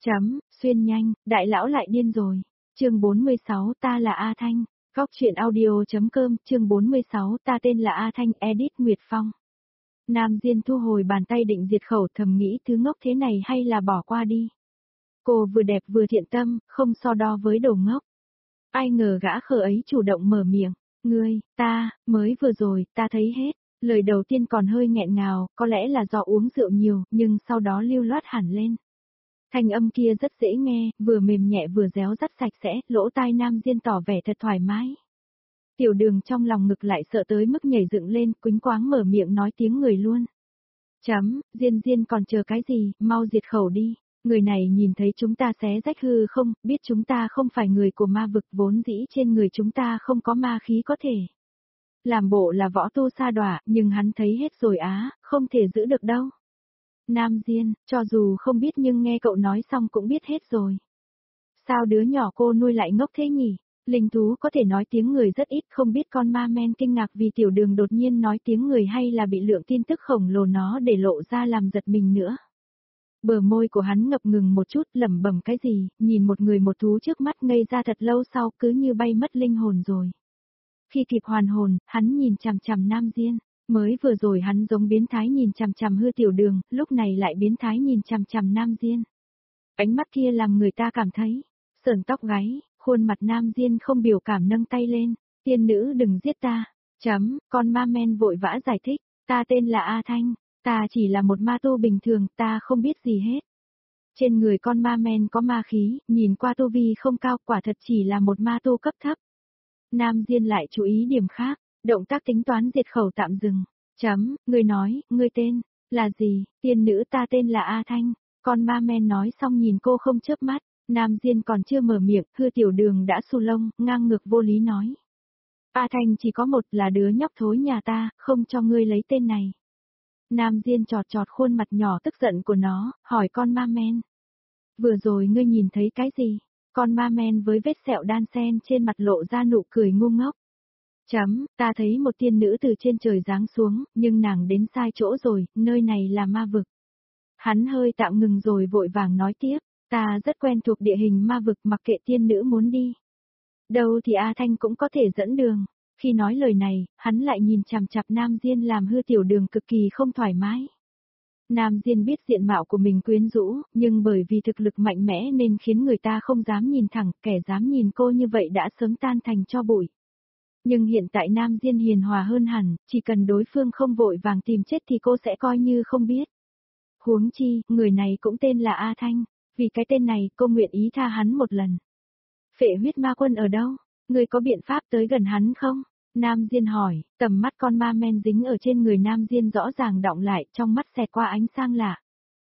Xuyên nhanh, đại lão lại điên rồi. Chương 46 ta là A Thanh. Góc truyện audio.com, chương 46 ta tên là A Thanh, edit Nguyệt Phong. Nam Diên thu hồi bàn tay định diệt khẩu, thầm nghĩ thứ ngốc thế này hay là bỏ qua đi. Cô vừa đẹp vừa thiện tâm, không so đo với đồ ngốc. Ai ngờ gã khờ ấy chủ động mở miệng. Ngươi, mới vừa rồi, ta thấy hết. Lời đầu tiên còn hơi nghẹn ngào, có lẽ là do uống rượu nhiều, nhưng sau đó lưu loát hẳn lên. Thanh âm kia rất dễ nghe, vừa mềm nhẹ vừa réo rắt sạch sẽ, lỗ tai Nam Diên tỏ vẻ thật thoải mái. Tiểu Đường trong lòng ngực lại sợ tới mức nhảy dựng lên, quýnh quáng mở miệng nói tiếng người luôn. Diên còn chờ cái gì, mau diệt khẩu đi. Người này nhìn thấy chúng ta xé rách hư không, biết chúng ta không phải người của ma vực, vốn dĩ trên người chúng ta không có ma khí có thể. Làm bộ là võ tu sa đọa, nhưng hắn thấy hết rồi á, không thể giữ được đâu. Nam Diên, cho dù không biết nhưng nghe cậu nói xong cũng biết hết rồi. Sao đứa nhỏ cô nuôi lại ngốc thế nhỉ? Linh thú có thể nói tiếng người rất ít, không biết con ma men kinh ngạc vì Tiểu Đường đột nhiên nói tiếng người hay là bị lượng tin tức khổng lồ nó để lộ ra làm giật mình nữa. Bờ môi của hắn ngập ngừng một chút, lẩm bẩm cái gì, nhìn một người một thú trước mắt ngây ra thật lâu sau, cứ như bay mất linh hồn rồi. Khi kịp hoàn hồn, hắn nhìn chằm chằm Nam Diên. Mới vừa rồi hắn giống biến thái nhìn chằm chằm hư Tiểu Đường, lúc này lại biến thái nhìn chằm chằm Nam Diên. Ánh mắt kia làm người ta cảm thấy sởn tóc gáy, khuôn mặt Nam Diên không biểu cảm nâng tay lên. Tiên nữ đừng giết ta. Con ma men vội vã giải thích, ta tên là A Thanh, ta chỉ là một ma tu bình thường, ta không biết gì hết. Trên người con ma men có ma khí, nhìn qua tu vi không cao, quả thật chỉ là một ma tu cấp thấp. Nam Diên lại chú ý điểm khác. Động tác tính toán diệt khẩu tạm dừng. Ngươi nói, ngươi tên là gì? Tiên nữ ta tên là A Thanh. Con ma men nói xong nhìn cô không chớp mắt. Nam Diên còn chưa mở miệng, hư Tiểu Đường đã xù lông, ngang ngược vô lý nói. A Thanh chỉ có một, là đứa nhóc thối nhà ta, không cho ngươi lấy tên này. Nam Diên chọt chọt khuôn mặt nhỏ tức giận của nó, hỏi con ma men. Vừa rồi ngươi nhìn thấy cái gì? Con ma men với vết sẹo đan sen trên mặt lộ ra nụ cười ngu ngốc. Ta thấy một tiên nữ từ trên trời giáng xuống, nhưng nàng đến sai chỗ rồi, nơi này là ma vực. Hắn hơi tạm ngừng rồi vội vàng nói tiếp, ta rất quen thuộc địa hình ma vực, mặc kệ tiên nữ muốn đi đâu thì A Thanh cũng có thể dẫn đường. Khi nói lời này, hắn lại nhìn chằm chằm Nam Diên làm hư Tiểu Đường cực kỳ không thoải mái. Nam Diên biết diện mạo của mình quyến rũ, nhưng bởi vì thực lực mạnh mẽ nên khiến người ta không dám nhìn thẳng, kẻ dám nhìn cô như vậy đã sớm tan thành tro bụi. Nhưng hiện tại Nam Diên hiền hòa hơn hẳn, chỉ cần đối phương không vội vàng tìm chết thì cô sẽ coi như không biết. Huống chi, người này cũng tên là A Thanh, vì cái tên này cô nguyện ý tha hắn một lần. Phệ huyết ma quân ở đâu? Người có biện pháp tới gần hắn không? Nam Diên hỏi, tầm mắt con ma men dính ở trên người Nam Diên rõ ràng đọng lại, trong mắt xẹt qua ánh sang lạ.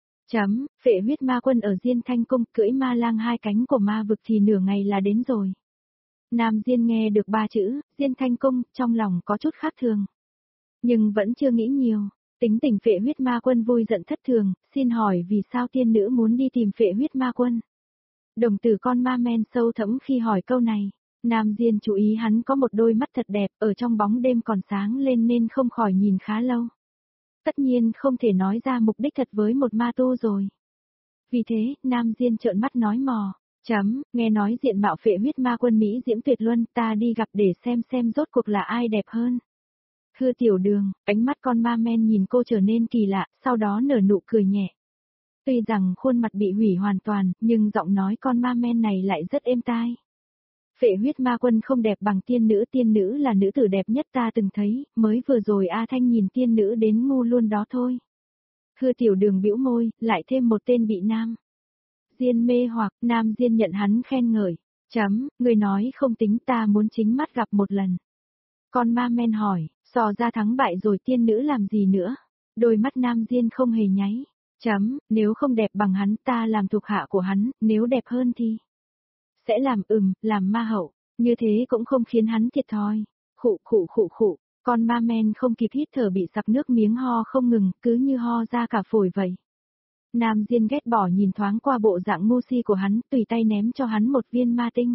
Phệ huyết ma quân ở Diên Thanh Cung, cưỡi ma lang hai cánh của ma vực thì nửa ngày là đến rồi. Nam Diên nghe được ba chữ, Diên Thanh Cung, trong lòng có chút khác thường. Nhưng vẫn chưa nghĩ nhiều, tính tình phệ huyết ma quân vui giận thất thường, xin hỏi vì sao tiên nữ muốn đi tìm phệ huyết ma quân. Đồng tử con ma men sâu thẫm khi hỏi câu này, Nam Diên chú ý hắn có một đôi mắt thật đẹp, ở trong bóng đêm còn sáng lên nên không khỏi nhìn khá lâu. Tất nhiên không thể nói ra mục đích thật với một ma tu rồi. Vì thế, Nam Diên trợn mắt nói mò. Nghe nói diện mạo phệ huyết ma quân Mỹ diễm tuyệt luân, ta đi gặp để xem rốt cuộc là ai đẹp hơn. Hư Tiểu Đường, ánh mắt con ma men nhìn cô trở nên kỳ lạ, sau đó nở nụ cười nhẹ. Tuy rằng khuôn mặt bị hủy hoàn toàn, nhưng giọng nói con ma men này lại rất êm tai. Phệ huyết ma quân không đẹp bằng tiên nữ là nữ tử đẹp nhất ta từng thấy, mới vừa rồi A Thanh nhìn tiên nữ đến ngu luôn đó thôi. Hư Tiểu Đường bĩu môi, lại thêm một tên bị Nam Diên mê hoặc, Nam Diên nhận hắn khen ngợi. Người nói không tính, ta muốn chính mắt gặp một lần. Con ma men hỏi, so ra thắng bại rồi tiên nữ làm gì nữa? Đôi mắt Nam Diên không hề nháy. Nếu không đẹp bằng hắn ta làm thuộc hạ của hắn, nếu đẹp hơn thì sẽ làm ma hậu, như thế cũng không khiến hắn thiệt thòi. Khụ, con ma men không kịp hít thở bị sặc nước miếng ho không ngừng, cứ như ho ra cả phổi vậy. Nam Diên ghét bỏ nhìn thoáng qua bộ dạng ngu si của hắn, tùy tay ném cho hắn một viên ma tinh.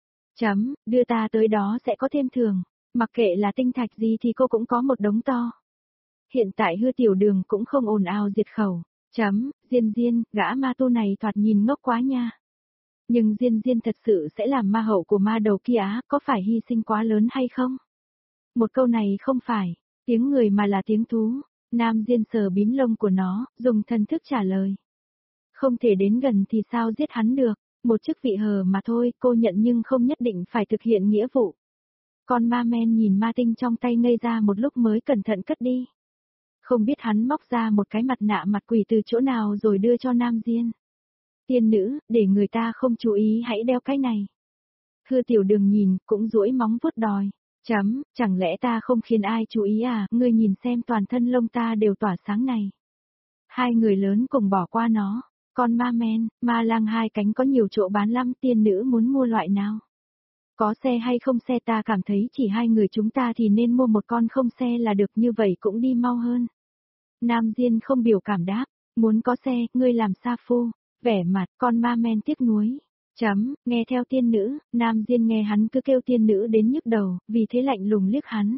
Đưa ta tới đó sẽ có thêm thưởng, mặc kệ là tinh thạch gì thì cô cũng có một đống to. Hiện tại hư Tiểu Đường cũng không ồn ào diệt khẩu, Diên Diên, gã ma tu này thoạt nhìn ngốc quá nha. Nhưng Diên Diên thật sự sẽ làm ma hậu của ma đầu kia á, có phải hy sinh quá lớn hay không? Một câu này không phải, tiếng người mà là tiếng thú. Nam Diên sờ bím lông của nó, dùng thần thức trả lời. Không thể đến gần thì sao giết hắn được, một chức vị hờ mà thôi, cô nhận nhưng không nhất định phải thực hiện nghĩa vụ. Con ma men nhìn ma tinh trong tay ngây ra một lúc mới cẩn thận cất đi. Không biết hắn móc ra một cái mặt nạ mặt quỷ từ chỗ nào rồi đưa cho Nam Diên. Tiên nữ, để người ta không chú ý hãy đeo cái này. Hư Tiểu Đường nhìn, cũng duỗi móng vuốt đòi. Chẳng lẽ ta không khiến ai chú ý à, ngươi nhìn xem toàn thân lông ta đều tỏa sáng này. Hai người lớn cùng bỏ qua nó, con ma men, ma lang hai cánh có nhiều chỗ bán lắm, tiên nữ muốn mua loại nào? Có xe hay không xe, ta cảm thấy chỉ hai người chúng ta thì nên mua một con không xe là được, như vậy cũng đi mau hơn. Nam Diên không biểu cảm đáp, muốn có xe, ngươi làm sa phu, vẻ mặt con ma men tiếc nuối. Nghe theo tiên nữ, Nam Diên nghe hắn cứ kêu tiên nữ đến nhức đầu, vì thế lạnh lùng liếc hắn.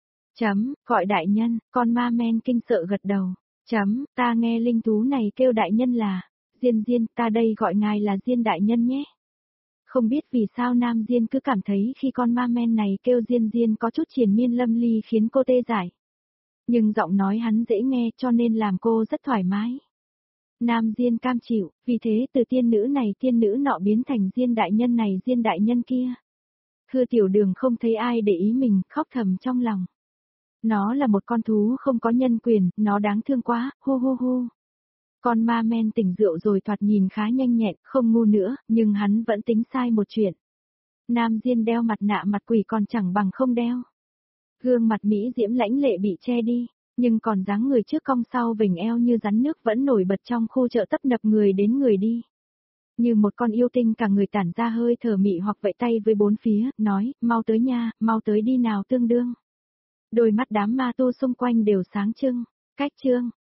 Gọi đại nhân, con ma men kinh sợ gật đầu. Ta nghe linh thú này kêu đại nhân là, Diên Diên, ta đây gọi ngài là Diên đại nhân nhé. Không biết vì sao Nam Diên cứ cảm thấy khi con ma men này kêu Diên Diên có chút triền miên lâm ly khiến cô tê dại. Nhưng giọng nói hắn dễ nghe cho nên làm cô rất thoải mái. Nam Diên cam chịu, vì thế từ tiên nữ này tiên nữ nọ biến thành Diên đại nhân này Diên đại nhân kia. Hư Tiểu Đường không thấy ai để ý mình, khóc thầm trong lòng. Nó là một con thú không có nhân quyền, nó đáng thương quá, hu hu hu. Con ma men tỉnh rượu rồi thoạt nhìn khá nhanh nhẹn, không ngu nữa, nhưng hắn vẫn tính sai một chuyện. Nam Diên đeo mặt nạ mặt quỷ còn chẳng bằng không đeo. Gương mặt Mỹ diễm lãnh lệ bị che đi, nhưng còn dáng người trước cong sau vểnh eo như rắn nước vẫn nổi bật trong khu chợ tấp nập người đến người đi. Như một con yêu tinh cả người tản ra hơi thở mị hoặc vẫy tay với bốn phía, nói, mau tới nha, mau tới đi nào tương đương. Đôi mắt đám ma tu xung quanh đều sáng trưng, cách chương.